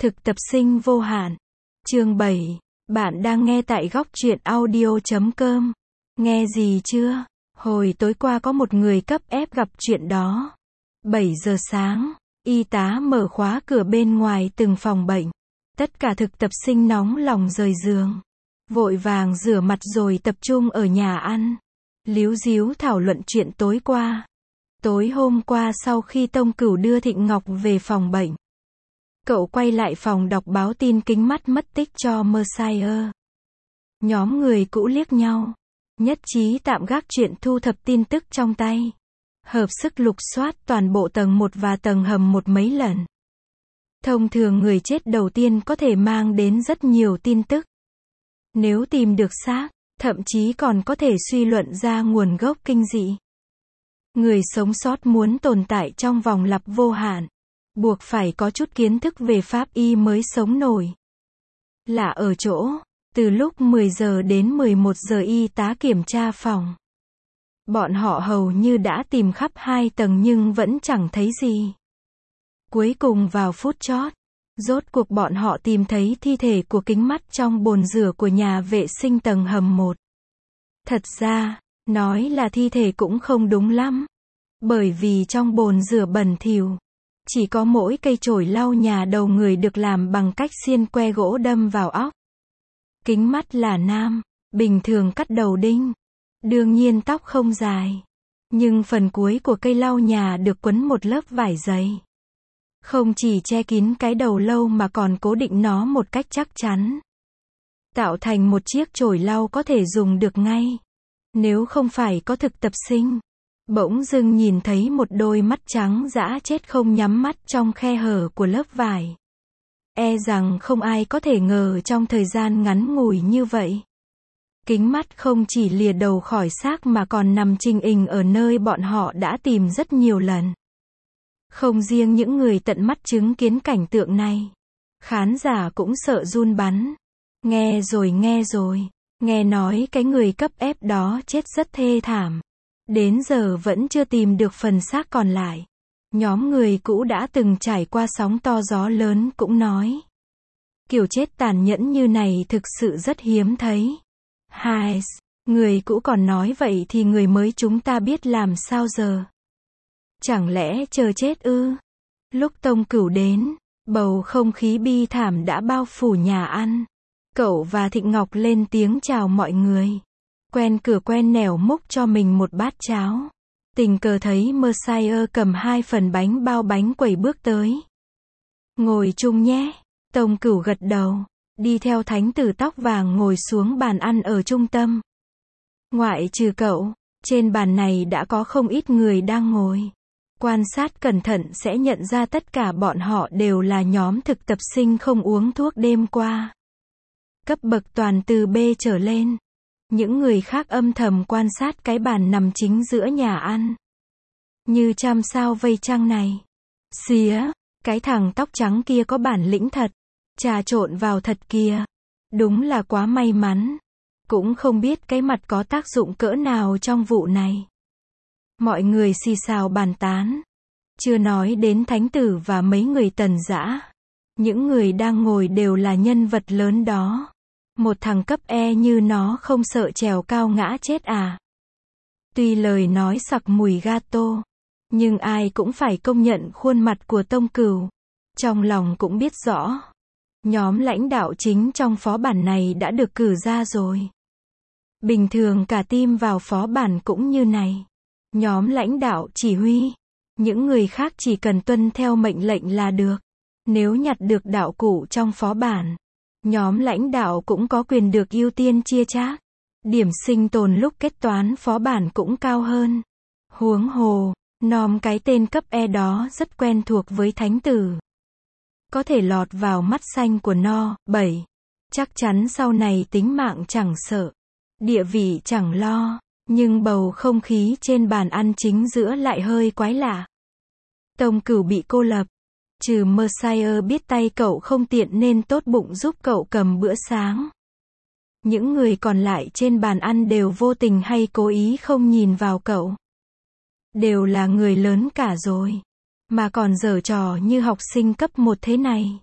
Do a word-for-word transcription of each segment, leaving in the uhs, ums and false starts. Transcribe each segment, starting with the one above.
Thực tập sinh vô hạn. Chương bảy. Bạn đang nghe tại góc truyện audio chấm com. Nghe gì chưa? Hồi tối qua có một người cấp ép gặp chuyện đó. bảy giờ sáng, y tá mở khóa cửa bên ngoài từng phòng bệnh. Tất cả thực tập sinh nóng lòng rời giường. Vội vàng rửa mặt rồi tập trung ở nhà ăn. Líu díu thảo luận chuyện tối qua. Tối hôm qua sau khi Tông Cửu đưa Thịnh Ngọc về phòng bệnh, cậu quay lại phòng đọc báo tin kính mắt mất tích cho Messiah. Nhóm người cũ liếc nhau, nhất trí tạm gác chuyện thu thập tin tức trong tay. Hợp sức lục soát toàn bộ tầng một và tầng hầm một mấy lần. Thông thường người chết đầu tiên có thể mang đến rất nhiều tin tức. Nếu tìm được xác, thậm chí còn có thể suy luận ra nguồn gốc kinh dị. Người sống sót muốn tồn tại trong vòng lặp vô hạn, buộc phải có chút kiến thức về pháp y mới sống nổi. Lạ ở chỗ, từ lúc mười giờ đến mười một giờ y tá kiểm tra phòng. Bọn họ hầu như đã tìm khắp hai tầng nhưng vẫn chẳng thấy gì. Cuối cùng vào phút chót, rốt cuộc bọn họ tìm thấy thi thể của kính mắt trong bồn rửa của nhà vệ sinh tầng hầm một. Thật ra, nói là thi thể cũng không đúng lắm. Bởi vì trong bồn rửa bẩn thỉu, chỉ có mỗi cây chổi lau nhà đầu người được làm bằng cách xiên que gỗ đâm vào óc. Kính mắt là nam, bình thường cắt đầu đinh. Đương nhiên tóc không dài. Nhưng phần cuối của cây lau nhà được quấn một lớp vải dày. Không chỉ che kín cái đầu lâu mà còn cố định nó một cách chắc chắn. Tạo thành một chiếc chổi lau có thể dùng được ngay. Nếu không phải có thực tập sinh, bỗng dưng nhìn thấy một đôi mắt trắng dã chết không nhắm mắt trong khe hở của lớp vải. E rằng không ai có thể ngờ trong thời gian ngắn ngủi như vậy. Kính mắt không chỉ lìa đầu khỏi xác mà còn nằm chình ình ở nơi bọn họ đã tìm rất nhiều lần. Không riêng những người tận mắt chứng kiến cảnh tượng này, khán giả cũng sợ run bắn. Nghe rồi nghe rồi, nghe nói cái người cấp ép đó chết rất thê thảm. Đến giờ vẫn chưa tìm được phần xác còn lại. Nhóm người cũ đã từng trải qua sóng to gió lớn cũng nói. Kiểu chết tàn nhẫn như này thực sự rất hiếm thấy. Hai, người cũ còn nói vậy thì người mới chúng ta biết làm sao giờ? Chẳng lẽ chờ chết ư? Lúc Tông Cửu đến, bầu không khí bi thảm đã bao phủ nhà ăn. Cậu và Thịnh Ngọc lên tiếng chào mọi người. Quen cửa quen nẻo múc cho mình một bát cháo. Tình cờ thấy Messiah cầm hai phần bánh bao bánh quẩy bước tới. Ngồi chung nhé. Tông Cửu gật đầu, đi theo thánh tử tóc vàng ngồi xuống bàn ăn ở trung tâm. Ngoại trừ cậu, trên bàn này đã có không ít người đang ngồi. Quan sát cẩn thận sẽ nhận ra tất cả bọn họ đều là nhóm thực tập sinh không uống thuốc đêm qua. Cấp bậc toàn từ B trở lên. Những người khác âm thầm quan sát cái bàn nằm chính giữa nhà ăn. Như trăm sao vây trăng này. Xía, cái thằng tóc trắng kia có bản lĩnh thật. Trà trộn vào thật kìa. Đúng là quá may mắn. Cũng không biết cái mặt có tác dụng cỡ nào trong vụ này. Mọi người xì xào bàn tán. Chưa nói đến thánh tử và mấy người tần dã. Những người đang ngồi đều là nhân vật lớn đó. Một thằng cấp E như nó không sợ trèo cao ngã chết à? Tuy lời nói sặc mùi gato, nhưng ai cũng phải công nhận khuôn mặt của Tông Cửu. Trong lòng cũng biết rõ. Nhóm lãnh đạo chính trong phó bản này đã được cử ra rồi. Bình thường cả team vào phó bản cũng như này. Nhóm lãnh đạo chỉ huy. Những người khác chỉ cần tuân theo mệnh lệnh là được. Nếu nhặt được đạo cụ trong phó bản, nhóm lãnh đạo cũng có quyền được ưu tiên chia chác. Điểm sinh tồn lúc kết toán phó bản cũng cao hơn. Huống hồ, nom cái tên cấp E đó rất quen thuộc với thánh tử. Có thể lọt vào mắt xanh của nó. Bảy. Chắc chắn sau này tính mạng chẳng sợ. Địa vị chẳng lo. Nhưng bầu không khí trên bàn ăn chính giữa lại hơi quái lạ. Tông Cửu bị cô lập. Trừ Messiah biết tay cậu không tiện nên tốt bụng giúp cậu cầm bữa sáng. Những người còn lại trên bàn ăn đều vô tình hay cố ý không nhìn vào cậu. Đều là người lớn cả rồi. Mà còn giở trò như học sinh cấp một thế này.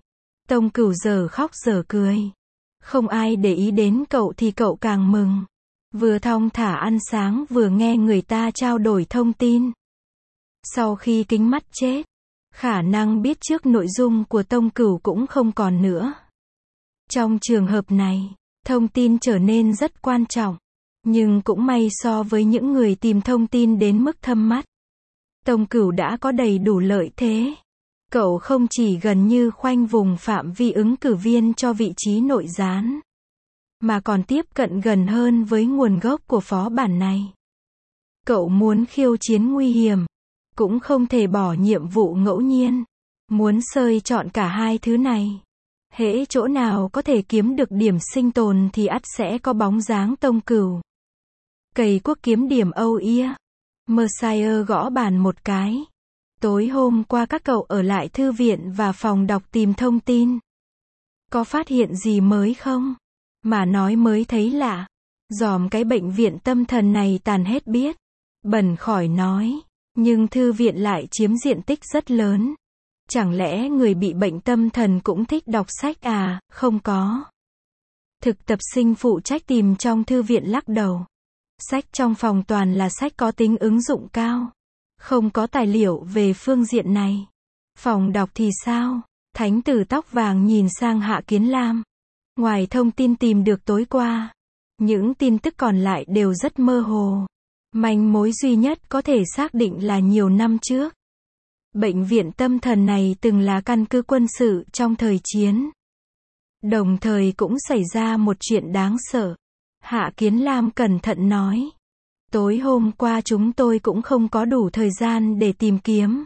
Tông Cửu giờ khóc giờ cười. Không ai để ý đến cậu thì cậu càng mừng. Vừa thong thả ăn sáng vừa nghe người ta trao đổi thông tin. Sau khi kính mắt chết, khả năng biết trước nội dung của Tông Cửu cũng không còn nữa. Trong trường hợp này, thông tin trở nên rất quan trọng. Nhưng cũng may so với những người tìm thông tin đến mức thâm mắt, Tông Cửu đã có đầy đủ lợi thế. Cậu không chỉ gần như khoanh vùng phạm vi ứng cử viên cho vị trí nội gián, mà còn tiếp cận gần hơn với nguồn gốc của phó bản này. Cậu muốn khiêu chiến nguy hiểm, cũng không thể bỏ nhiệm vụ ngẫu nhiên. Muốn sơi chọn cả hai thứ này. Hễ chỗ nào có thể kiếm được điểm sinh tồn thì ắt sẽ có bóng dáng Tông Cửu. Cầy quốc kiếm điểm âu ia. Messiah gõ bàn một cái. Tối hôm qua các cậu ở lại thư viện và phòng đọc tìm thông tin. Có phát hiện gì mới không? Mà nói mới thấy lạ. Dòm cái bệnh viện tâm thần này tàn hết biết. Bẩn khỏi nói. Nhưng thư viện lại chiếm diện tích rất lớn. Chẳng lẽ người bị bệnh tâm thần cũng thích đọc sách à? Không có. Thực tập sinh phụ trách tìm trong thư viện lắc đầu. Sách trong phòng toàn là sách có tính ứng dụng cao. Không có tài liệu về phương diện này. Phòng đọc thì sao? Thánh tử tóc vàng nhìn sang Hạ Kiến Lam. Ngoài thông tin tìm được tối qua, những tin tức còn lại đều rất mơ hồ. Manh mối duy nhất có thể xác định là nhiều năm trước. Bệnh viện tâm thần này từng là căn cứ quân sự trong thời chiến. Đồng thời cũng xảy ra một chuyện đáng sợ. Hạ Kiến Lam cẩn thận nói. Tối hôm qua chúng tôi cũng không có đủ thời gian để tìm kiếm.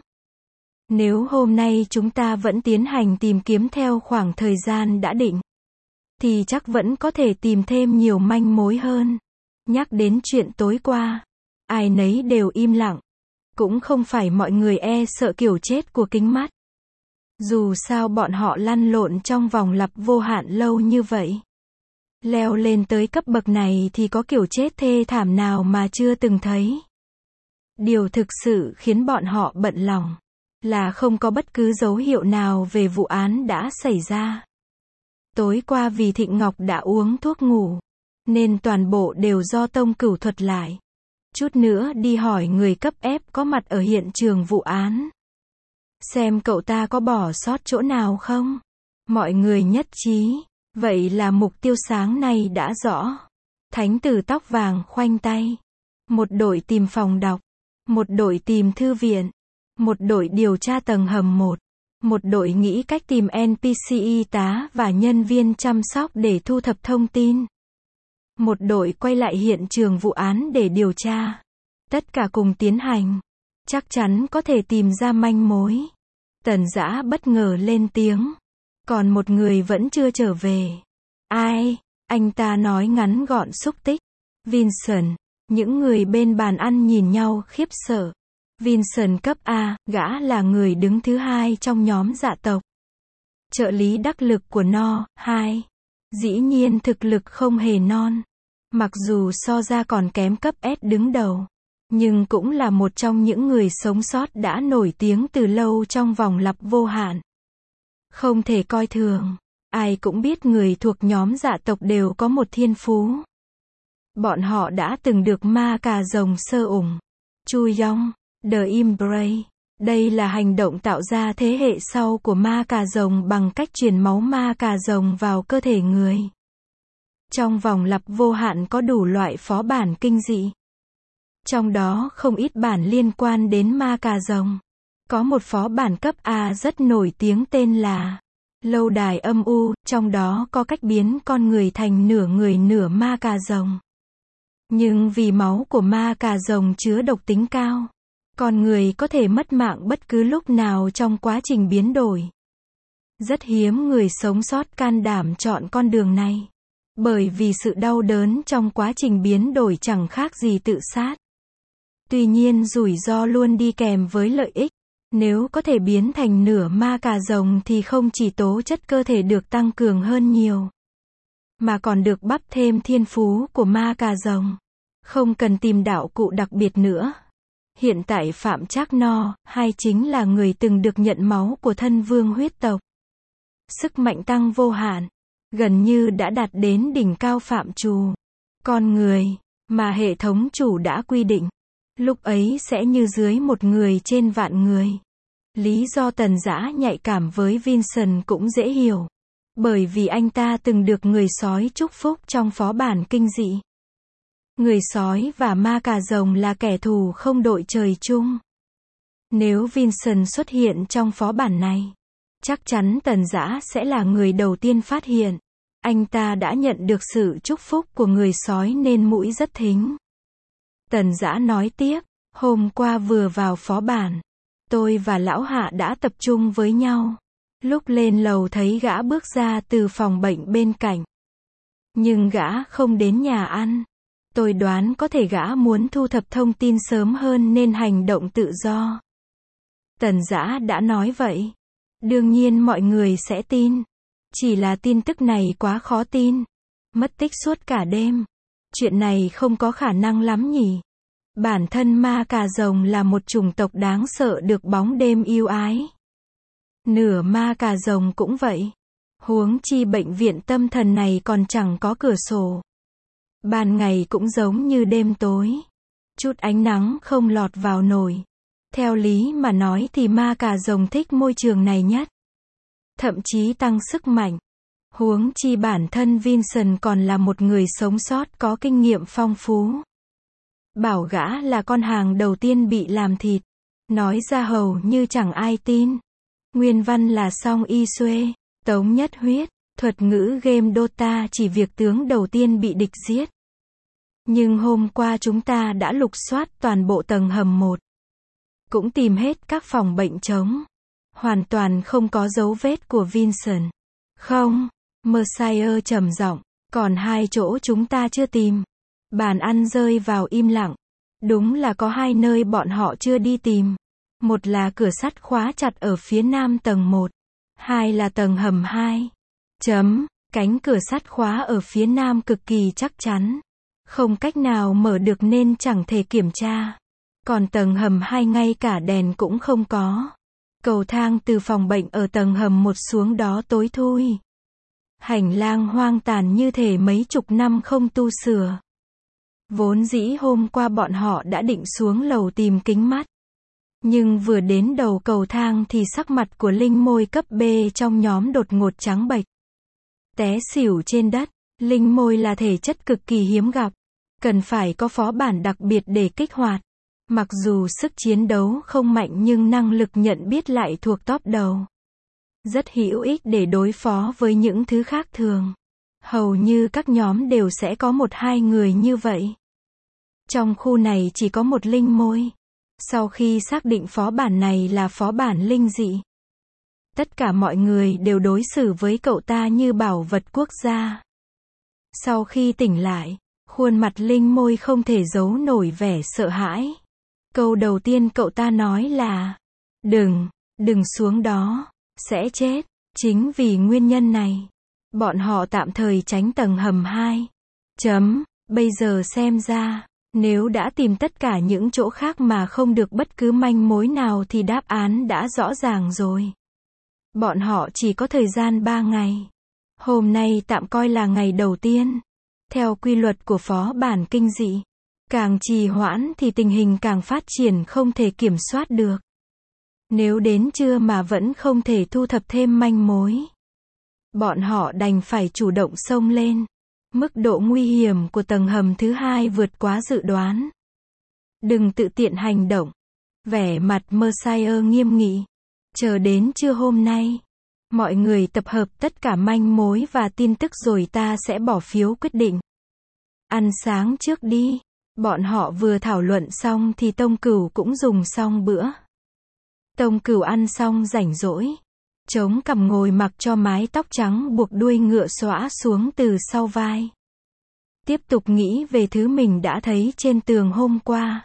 Nếu hôm nay chúng ta vẫn tiến hành tìm kiếm theo khoảng thời gian đã định, thì chắc vẫn có thể tìm thêm nhiều manh mối hơn. Nhắc đến chuyện tối qua, ai nấy đều im lặng. Cũng không phải mọi người e sợ kiểu chết của kính mắt. Dù sao bọn họ lăn lộn trong vòng lặp vô hạn lâu như vậy. Leo lên tới cấp bậc này thì có kiểu chết thê thảm nào mà chưa từng thấy. Điều thực sự khiến bọn họ bận lòng là không có bất cứ dấu hiệu nào về vụ án đã xảy ra. Tối qua vì Thịnh Ngọc đã uống thuốc ngủ, nên toàn bộ đều do Tông Cửu thuật lại. Chút nữa đi hỏi người cấp ép có mặt ở hiện trường vụ án. Xem cậu ta có bỏ sót chỗ nào không? Mọi người nhất trí. Vậy là mục tiêu sáng nay đã rõ. Thánh tử tóc vàng khoanh tay. Một đội tìm phòng đọc. Một đội tìm thư viện. Một đội điều tra tầng hầm một. Một đội nghĩ cách tìm en pê xê y tá và nhân viên chăm sóc để thu thập thông tin. Một đội quay lại hiện trường vụ án để điều tra. Tất cả cùng tiến hành. Chắc chắn có thể tìm ra manh mối. Tần Dã bất ngờ lên tiếng. Còn một người vẫn chưa trở về. Ai? Anh ta nói ngắn gọn xúc tích. Vincent. Những người bên bàn ăn nhìn nhau khiếp sợ. Vincent cấp A, gã là người đứng thứ hai trong nhóm dạ tộc. Trợ lý đắc lực của No, hai. Dĩ nhiên thực lực không hề non. Mặc dù so ra còn kém cấp S đứng đầu. Nhưng cũng là một trong những người sống sót đã nổi tiếng từ lâu trong vòng lặp vô hạn. Không thể coi thường. Ai cũng biết người thuộc nhóm dạ tộc đều có một thiên phú. Bọn họ đã từng được ma cà rồng sơ ủng. Chu Yong, The Embrace. Đây là hành động tạo ra thế hệ sau của ma cà rồng bằng cách truyền máu ma cà rồng vào cơ thể người. Trong vòng lặp vô hạn có đủ loại phó bản kinh dị. Trong đó không ít bản liên quan đến ma cà rồng. Có một phó bản cấp A rất nổi tiếng tên là Lâu đài âm u, trong đó có cách biến con người thành nửa người nửa ma cà rồng. Nhưng vì máu của ma cà rồng chứa độc tính cao, con người có thể mất mạng bất cứ lúc nào trong quá trình biến đổi. Rất hiếm người sống sót can đảm chọn con đường này. Bởi vì sự đau đớn trong quá trình biến đổi chẳng khác gì tự sát. Tuy nhiên rủi ro luôn đi kèm với lợi ích. Nếu có thể biến thành nửa ma cà rồng thì không chỉ tố chất cơ thể được tăng cường hơn nhiều, mà còn được bắp thêm thiên phú của ma cà rồng. Không cần tìm đạo cụ đặc biệt nữa. Hiện tại Phạm Trác No, hai chính là người từng được nhận máu của thân vương huyết tộc. Sức mạnh tăng vô hạn, gần như đã đạt đến đỉnh cao phạm trù. Con người, mà hệ thống chủ đã quy định, lúc ấy sẽ như dưới một người trên vạn người. Lý do Tần Dã nhạy cảm với Vincent cũng dễ hiểu. Bởi vì anh ta từng được người sói chúc phúc trong phó bản kinh dị. Người sói và ma cà rồng là kẻ thù không đội trời chung. Nếu Vincent xuất hiện trong phó bản này, chắc chắn Tần Dã sẽ là người đầu tiên phát hiện. Anh ta đã nhận được sự chúc phúc của người sói nên mũi rất thính. Tần Dã nói tiếp, hôm qua vừa vào phó bản, tôi và lão Hạ đã tập trung với nhau. Lúc lên lầu thấy gã bước ra từ phòng bệnh bên cạnh. Nhưng gã không đến nhà ăn. Tôi đoán có thể gã muốn thu thập thông tin sớm hơn nên hành động tự do. Tần Dã đã nói vậy. Đương nhiên mọi người sẽ tin. Chỉ là tin tức này quá khó tin. Mất tích suốt cả đêm. Chuyện này không có khả năng lắm nhỉ. Bản thân ma cà rồng là một chủng tộc đáng sợ được bóng đêm yêu ái. Nửa ma cà rồng cũng vậy. Huống chi bệnh viện tâm thần này còn chẳng có cửa sổ. Ban ngày cũng giống như đêm tối. Chút ánh nắng không lọt vào nổi. Theo lý mà nói thì ma cà rồng thích môi trường này nhất. Thậm chí tăng sức mạnh. Huống chi bản thân Vincent còn là một người sống sót có kinh nghiệm phong phú. Bảo gã là con hàng đầu tiên bị làm thịt. Nói ra hầu như chẳng ai tin. Nguyên văn là Song Y Xuê, Tống Nhất Huyết, thuật ngữ game Dota chỉ việc tướng đầu tiên bị địch giết. Nhưng hôm qua chúng ta đã lục soát toàn bộ tầng hầm một. Cũng tìm hết các phòng bệnh trống. Hoàn toàn không có dấu vết của Vincent. Không, Mercier trầm giọng, còn hai chỗ chúng ta chưa tìm. Bàn ăn rơi vào im lặng. Đúng là có hai nơi bọn họ chưa đi tìm. Một là cửa sắt khóa chặt ở phía nam tầng một. Hai là tầng hầm hai. Chấm, cánh cửa sắt khóa ở phía nam cực kỳ chắc chắn. Không cách nào mở được nên chẳng thể kiểm tra. Còn tầng hầm hai ngay cả đèn cũng không có. Cầu thang từ phòng bệnh ở tầng hầm một xuống đó tối thui. Hành lang hoang tàn như thể mấy chục năm không tu sửa. Vốn dĩ hôm qua bọn họ đã định xuống lầu tìm kính mắt. Nhưng vừa đến đầu cầu thang thì sắc mặt của linh môi cấp B trong nhóm đột ngột trắng bệch. Té xỉu trên đất. Linh môi là thể chất cực kỳ hiếm gặp. Cần phải có phó bản đặc biệt để kích hoạt. Mặc dù sức chiến đấu không mạnh nhưng năng lực nhận biết lại thuộc top đầu. Rất hữu ích để đối phó với những thứ khác thường. Hầu như các nhóm đều sẽ có một hai người như vậy. Trong khu này chỉ có một linh môi. Sau khi xác định phó bản này là phó bản linh dị, tất cả mọi người đều đối xử với cậu ta như bảo vật quốc gia. Sau khi tỉnh lại, khuôn mặt linh môi không thể giấu nổi vẻ sợ hãi. Câu đầu tiên cậu ta nói là, đừng, đừng xuống đó, sẽ chết. Chính vì nguyên nhân này, bọn họ tạm thời tránh tầng hầm hai. Chấm, bây giờ xem ra, nếu đã tìm tất cả những chỗ khác mà không được bất cứ manh mối nào thì đáp án đã rõ ràng rồi. Bọn họ chỉ có thời gian ba ngày. Hôm nay tạm coi là ngày đầu tiên. Theo quy luật của phó bản kinh dị, càng trì hoãn thì tình hình càng phát triển không thể kiểm soát được. Nếu đến trưa mà vẫn không thể thu thập thêm manh mối, bọn họ đành phải chủ động xông lên. Mức độ nguy hiểm của tầng hầm thứ hai vượt quá dự đoán. Đừng tự tiện hành động. Vẻ mặt Mercier nghiêm nghị. Chờ đến trưa hôm nay, mọi người tập hợp tất cả manh mối và tin tức rồi ta sẽ bỏ phiếu quyết định. Ăn sáng trước đi. Bọn họ vừa thảo luận xong thì Tông Cửu cũng dùng xong bữa. Tông Cửu ăn xong rảnh rỗi, chống cằm ngồi mặc cho mái tóc trắng buộc đuôi ngựa xõa xuống từ sau vai. Tiếp tục nghĩ về thứ mình đã thấy trên tường hôm qua.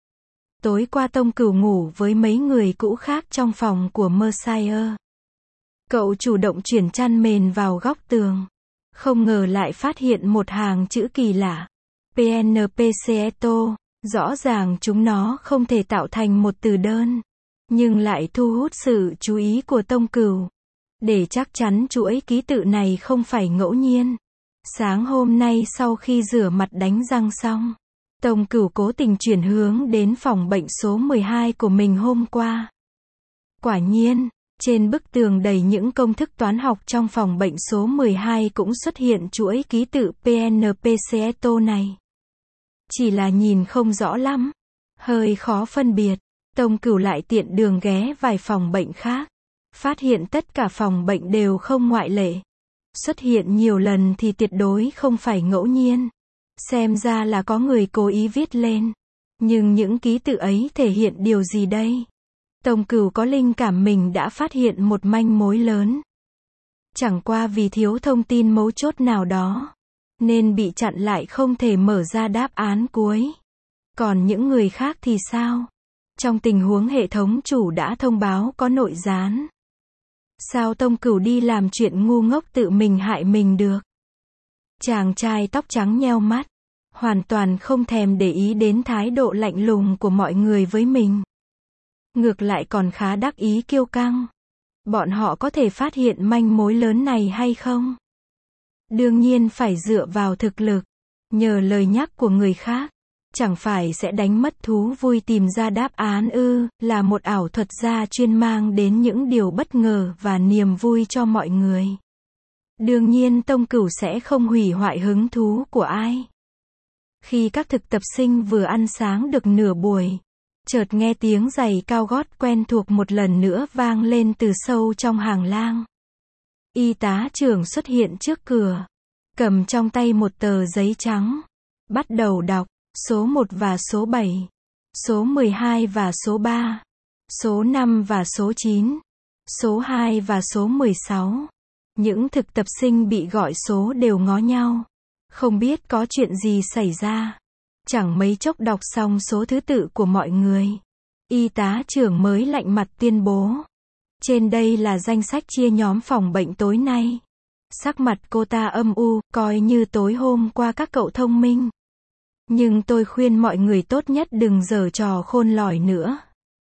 Tối qua Tông Cửu ngủ với mấy người cũ khác trong phòng của Mercier. Cậu chủ động chuyển chăn mền vào góc tường. Không ngờ lại phát hiện một hàng chữ kỳ lạ. pê en pê xê e tê o. Rõ ràng chúng nó không thể tạo thành một từ đơn. Nhưng lại thu hút sự chú ý của Tông Cửu. Để chắc chắn chuỗi ký tự này không phải ngẫu nhiên. Sáng hôm nay sau khi rửa mặt đánh răng xong, Tông Cửu cố tình chuyển hướng đến phòng bệnh số mười hai của mình hôm qua. Quả nhiên, trên bức tường đầy những công thức toán học trong phòng bệnh số mười hai cũng xuất hiện chuỗi ký tự pê en pê xê ét o này. Chỉ là nhìn không rõ lắm, hơi khó phân biệt. Tông Cửu lại tiện đường ghé vài phòng bệnh khác, phát hiện tất cả phòng bệnh đều không ngoại lệ. Xuất hiện nhiều lần thì tuyệt đối không phải ngẫu nhiên. Xem ra là có người cố ý viết lên. Nhưng những ký tự ấy thể hiện điều gì đây? Tông Cửu có linh cảm mình đã phát hiện một manh mối lớn. Chẳng qua vì thiếu thông tin mấu chốt nào đó, nên bị chặn lại không thể mở ra đáp án cuối. Còn những người khác thì sao? Trong tình huống hệ thống chủ đã thông báo có nội gián, sao Tông Cửu đi làm chuyện ngu ngốc tự mình hại mình được? Chàng trai tóc trắng nheo mắt, hoàn toàn không thèm để ý đến thái độ lạnh lùng của mọi người với mình. Ngược lại còn khá đắc ý kiêu căng. Bọn họ có thể phát hiện manh mối lớn này hay không? Đương nhiên phải dựa vào thực lực. Nhờ lời nhắc của người khác, chẳng phải sẽ đánh mất thú vui tìm ra đáp án ư, là một ảo thuật gia chuyên mang đến những điều bất ngờ và niềm vui cho mọi người. Đương nhiên Tông Cửu sẽ không hủy hoại hứng thú của ai. Khi các thực tập sinh vừa ăn sáng được nửa buổi, chợt nghe tiếng giày cao gót quen thuộc một lần nữa vang lên từ sâu trong hàng lang. Y tá trưởng xuất hiện trước cửa, cầm trong tay một tờ giấy trắng, bắt đầu đọc, số một và số bảy, số mười hai và số ba, số năm và số chín, số hai và số mười sáu. Những thực tập sinh bị gọi số đều ngó nhau, không biết có chuyện gì xảy ra. Chẳng mấy chốc đọc xong số thứ tự của mọi người, y tá trưởng mới lạnh mặt tuyên bố. Trên đây là danh sách chia nhóm phòng bệnh tối nay. Sắc mặt cô ta âm u, coi như tối hôm qua các cậu thông minh. Nhưng tôi khuyên mọi người tốt nhất đừng giở trò khôn lỏi nữa.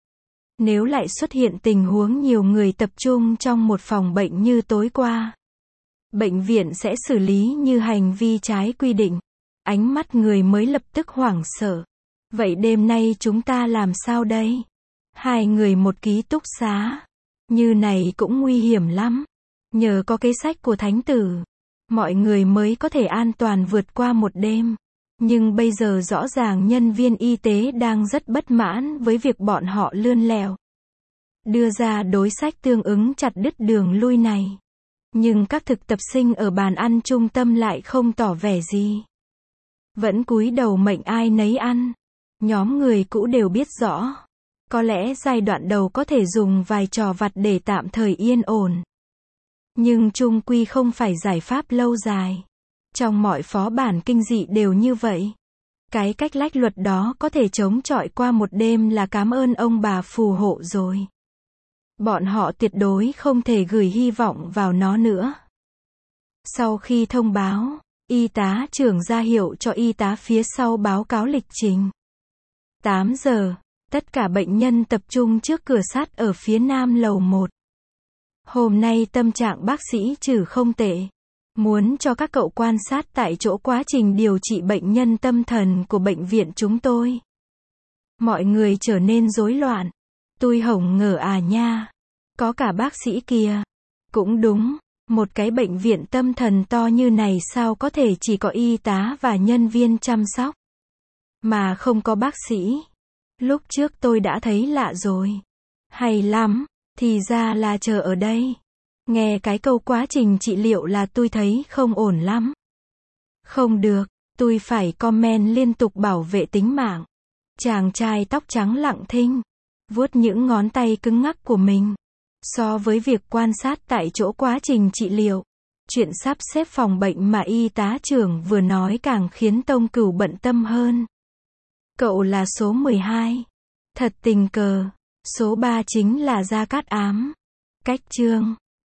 Nếu lại xuất hiện tình huống nhiều người tập trung trong một phòng bệnh như tối qua, bệnh viện sẽ xử lý như hành vi trái quy định. Ánh mắt người mới lập tức hoảng sợ. Vậy đêm nay chúng ta làm sao đây? Hai người một ký túc xá. Như này cũng nguy hiểm lắm. Nhờ có kế sách của thánh tử, mọi người mới có thể an toàn vượt qua một đêm. Nhưng bây giờ rõ ràng nhân viên y tế đang rất bất mãn với việc bọn họ lươn lẹo đưa ra đối sách tương ứng chặt đứt đường lui này. Nhưng các thực tập sinh ở bàn ăn trung tâm lại không tỏ vẻ gì. Vẫn cúi đầu mệnh ai nấy ăn. Nhóm người cũ đều biết rõ. Có lẽ giai đoạn đầu có thể dùng vài trò vặt để tạm thời yên ổn. Nhưng chung quy không phải giải pháp lâu dài. Trong mọi phó bản kinh dị đều như vậy. Cái cách lách luật đó có thể chống chọi qua một đêm là cảm ơn ông bà phù hộ rồi. Bọn họ tuyệt đối không thể gửi hy vọng vào nó nữa. Sau khi thông báo, y tá trưởng ra hiệu cho y tá phía sau báo cáo lịch trình. tám giờ, tất cả bệnh nhân tập trung trước cửa sắt ở phía nam lầu một. Hôm nay tâm trạng bác sĩ Trử không tệ. Muốn cho các cậu quan sát tại chỗ quá trình điều trị bệnh nhân tâm thần của bệnh viện chúng tôi. Mọi người trở nên rối loạn. Tôi hổng ngờ à nha. Có cả bác sĩ kìa. Cũng đúng, một cái bệnh viện tâm thần to như này sao có thể chỉ có y tá và nhân viên chăm sóc, mà không có bác sĩ. Lúc trước tôi đã thấy lạ rồi. Hay lắm, thì ra là chờ ở đây. Nghe cái câu quá trình trị liệu là tôi thấy không ổn lắm. Không được, tôi phải comment liên tục bảo vệ tính mạng. Chàng trai tóc trắng lặng thinh, vuốt những ngón tay cứng ngắc của mình. So với việc quan sát tại chỗ quá trình trị liệu, chuyện sắp xếp phòng bệnh mà y tá trưởng vừa nói càng khiến Tông Cửu bận tâm hơn. Cậu là số mười hai. Thật tình cờ, số ba chính là Gia Cát Ám. Cách chương